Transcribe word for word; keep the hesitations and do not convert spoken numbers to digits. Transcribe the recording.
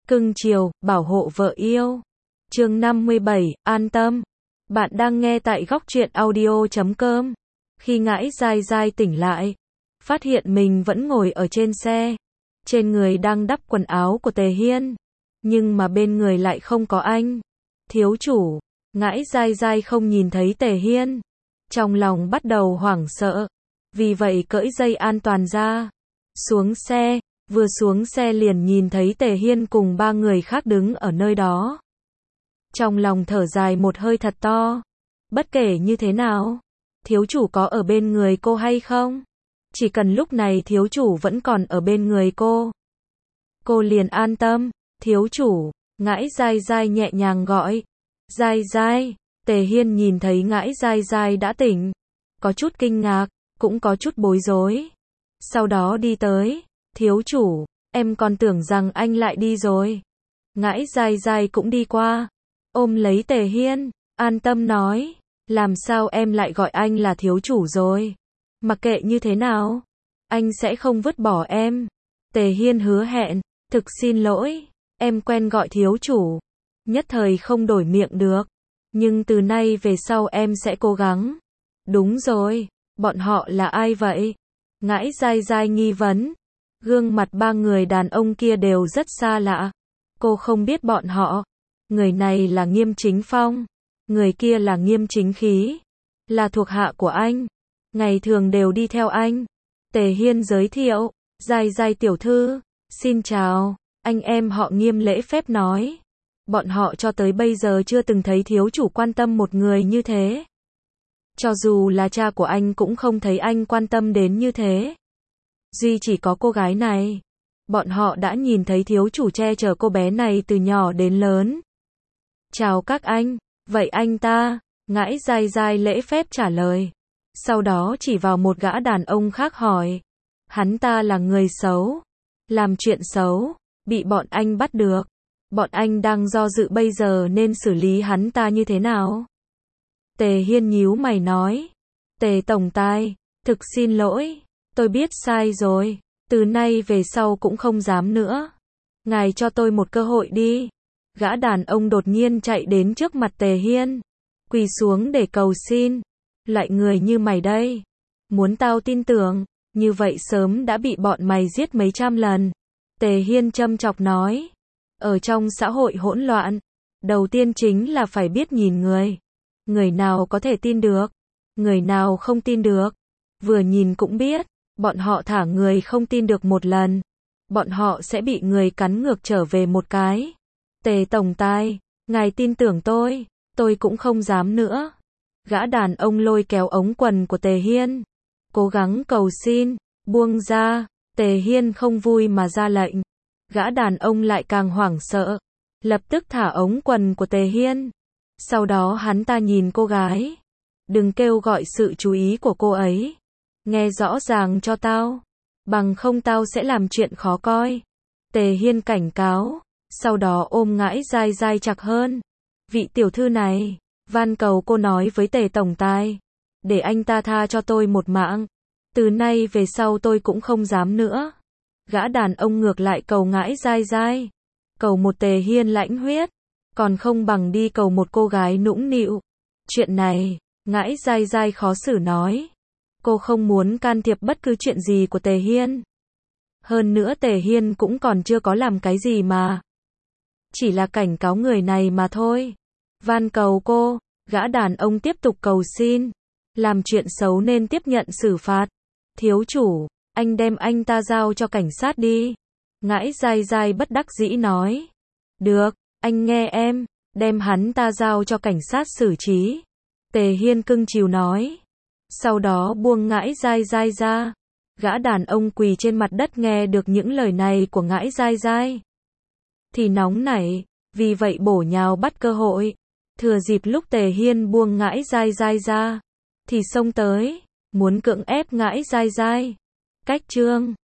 cưng chiều, bảo hộ vợ yêu. Chương năm mươi bảy, an tâm. Bạn đang nghe tại góc truyện audio chấm com. Khi Ngãi Dai Dai tỉnh lại, phát hiện mình vẫn ngồi ở trên xe. Trên người đang đắp quần áo của Tề Hiên, nhưng mà bên người lại không có anh. Thiếu chủ, Ngãi Dai Dai không nhìn thấy Tề Hiên, trong lòng bắt đầu hoảng sợ, vì vậy cởi dây an toàn ra, xuống xe, vừa xuống xe liền nhìn thấy Tề Hiên cùng ba người khác đứng ở nơi đó. Trong lòng thở dài một hơi thật to, bất kể như thế nào, thiếu chủ có ở bên người cô hay không? Chỉ cần lúc này thiếu chủ vẫn còn ở bên người cô, cô liền an tâm. Thiếu chủ, Ngãi Dai Dai nhẹ nhàng gọi. Dai Dai, Tề Hiên nhìn thấy Ngãi Dai Dai đã tỉnh, có chút kinh ngạc, cũng có chút bối rối. Sau đó đi tới, thiếu chủ, em còn tưởng rằng anh lại đi rồi. Ngãi Dai Dai cũng đi qua, ôm lấy Tề Hiên, an tâm nói, làm sao em lại gọi anh là thiếu chủ rồi? Mặc kệ như thế nào, anh sẽ không vứt bỏ em. Tề Hiên hứa hẹn, thực xin lỗi, em quen gọi thiếu chủ, nhất thời không đổi miệng được, nhưng từ nay về sau em sẽ cố gắng. Đúng rồi, bọn họ là ai vậy? Ngãi Dai Dai nghi vấn, gương mặt ba người đàn ông kia đều rất xa lạ, cô không biết bọn họ. Người này là Nghiêm Chính Phong, người kia là Nghiêm Chính Khí, là thuộc hạ của anh, ngày thường đều đi theo anh. Tề Hiên giới thiệu, Dai Dai tiểu thư, xin chào, anh em họ Nghiêm lễ phép nói. Bọn họ cho tới bây giờ chưa từng thấy thiếu chủ quan tâm một người như thế. Cho dù là cha của anh cũng không thấy anh quan tâm đến như thế. Duy chỉ có cô gái này, bọn họ đã nhìn thấy thiếu chủ che chở cô bé này từ nhỏ đến lớn. Chào các anh, vậy anh ta? Ngãi Dai Dai lễ phép trả lời. Sau đó chỉ vào một gã đàn ông khác hỏi. Hắn ta là người xấu, làm chuyện xấu, bị bọn anh bắt được. Bọn anh đang do dự bây giờ nên xử lý hắn ta như thế nào? Tề Hiên nhíu mày nói. Tề tổng tài, thực xin lỗi, tôi biết sai rồi, từ nay về sau cũng không dám nữa. Ngài cho tôi một cơ hội đi. Gã đàn ông đột nhiên chạy đến trước mặt Tề Hiên, quỳ xuống để cầu xin. Loại người như mày đây, muốn tao tin tưởng, như vậy sớm đã bị bọn mày giết mấy trăm lần. Tề Hiên châm chọc nói. Ở trong xã hội hỗn loạn, đầu tiên chính là phải biết nhìn người. Người nào có thể tin được, người nào không tin được. Vừa nhìn cũng biết, bọn họ thả người không tin được một lần, bọn họ sẽ bị người cắn ngược trở về một cái. Tề tổng tài, ngài tin tưởng tôi, tôi cũng không dám nữa. Gã đàn ông lôi kéo ống quần của Tề Hiên, cố gắng cầu xin, buông ra. Tề Hiên không vui mà ra lệnh. Gã đàn ông lại càng hoảng sợ, lập tức thả ống quần của Tề Hiên. Sau đó hắn ta nhìn cô gái. Đừng kêu gọi sự chú ý của cô ấy. Nghe rõ ràng cho tao, bằng không tao sẽ làm chuyện khó coi. Tề Hiên cảnh cáo, sau đó ôm Ngãi Dai Dai chặt hơn. Vị tiểu thư này, van cầu cô nói với Tề tổng tài, để anh ta tha cho tôi một mạng. Từ nay về sau tôi cũng không dám nữa. Gã đàn ông ngược lại cầu Ngãi Dai Dai, cầu một Tề Hiên lãnh huyết, còn không bằng đi cầu một cô gái nũng nịu. Chuyện này, Ngãi Dai Dai khó xử nói. Cô không muốn can thiệp bất cứ chuyện gì của Tề Hiên. Hơn nữa Tề Hiên cũng còn chưa có làm cái gì mà. Chỉ là cảnh cáo người này mà thôi. Van cầu cô, gã đàn ông tiếp tục cầu xin. Làm chuyện xấu nên tiếp nhận xử phạt. Thiếu chủ, anh đem anh ta giao cho cảnh sát đi. Ngãi Dai Dai bất đắc dĩ nói. Được, anh nghe em, đem hắn ta giao cho cảnh sát xử trí. Tề Hiên cưng chiều nói. Sau đó buông Ngãi Dai Dai ra. Gã đàn ông quỳ trên mặt đất nghe được những lời này của Ngãi Dai Dai thì nóng nảy, vì vậy bổ nhào bắt cơ hội. Thừa dịp lúc Tề Hiên buông Ngãi Dai Dai ra, thì xông tới, muốn cưỡng ép Ngãi Dai Dai. Cách chương